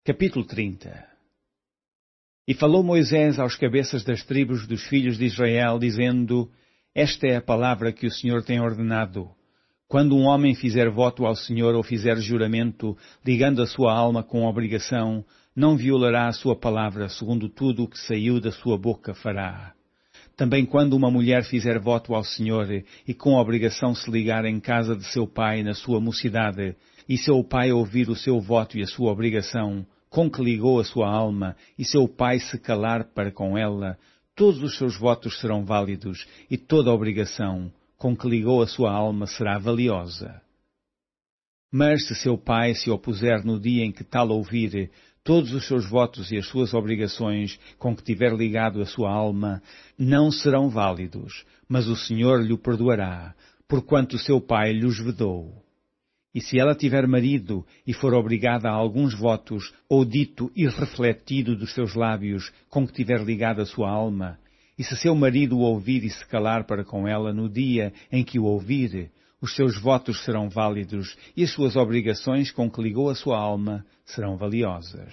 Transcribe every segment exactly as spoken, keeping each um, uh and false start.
Capítulo trinta. E falou Moisés aos cabeças das tribos dos filhos de Israel, dizendo: Esta é a palavra que o Senhor tem ordenado. Quando um homem fizer voto ao Senhor ou fizer juramento, ligando a sua alma com obrigação, não violará a sua palavra, segundo tudo o que saiu da sua boca fará. Também quando uma mulher fizer voto ao Senhor e com obrigação se ligar em casa de seu pai na sua mocidade, e seu pai ouvir o seu voto e a sua obrigação, com que ligou a sua alma, e seu pai se calar para com ela, todos os seus votos serão válidos, e toda a obrigação, com que ligou a sua alma, será valiosa. Mas se seu pai se opuser no dia em que tal ouvir, todos os seus votos e as suas obrigações, com que tiver ligado a sua alma, não serão válidos, mas o Senhor lhe perdoará, porquanto seu pai lhos vedou. E se ela tiver marido e for obrigada a alguns votos, ou dito irrefletido dos seus lábios, com que tiver ligado a sua alma, e se seu marido o ouvir e se calar para com ela no dia em que o ouvir, os seus votos serão válidos e as suas obrigações com que ligou a sua alma serão valiosas.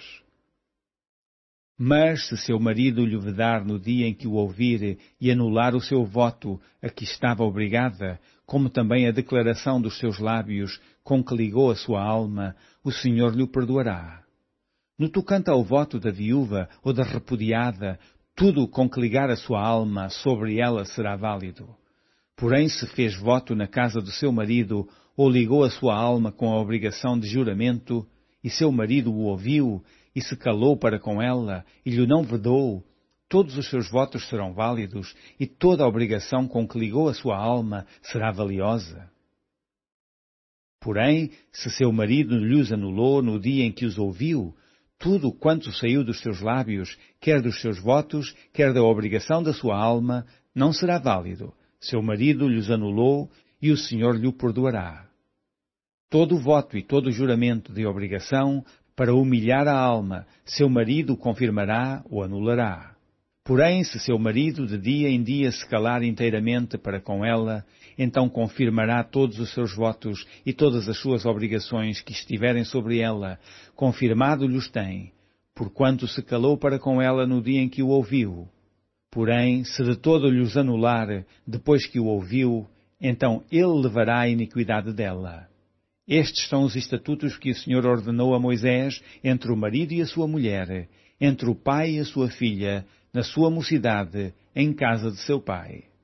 Mas se seu marido lhe vedar no dia em que o ouvir e anular o seu voto a que estava obrigada, como também a declaração dos seus lábios com que ligou a sua alma, o Senhor lhe perdoará. No tocante ao voto da viúva ou da repudiada, tudo com que ligar a sua alma sobre ela será válido. Porém, se fez voto na casa do seu marido ou ligou a sua alma com a obrigação de juramento, e seu marido o ouviu e se calou para com ela e lhe não vedou, todos os seus votos serão válidos e toda a obrigação com que ligou a sua alma será valiosa. Porém, se seu marido lhos anulou no dia em que os ouviu, tudo quanto saiu dos seus lábios, quer dos seus votos, quer da obrigação da sua alma, não será válido. Seu marido lhos anulou e o Senhor lhe perdoará. Todo voto e todo juramento de obrigação, para humilhar a alma, seu marido confirmará ou anulará. Porém, se seu marido de dia em dia se calar inteiramente para com ela, então confirmará todos os seus votos e todas as suas obrigações que estiverem sobre ela, confirmado-lhes tem, porquanto se calou para com ela no dia em que o ouviu. Porém, se de todo lhes anular, depois que o ouviu, então ele levará a iniquidade dela. Estes são os estatutos que o Senhor ordenou a Moisés entre o marido e a sua mulher, entre o pai e a sua filha, na sua mocidade, em casa de seu pai.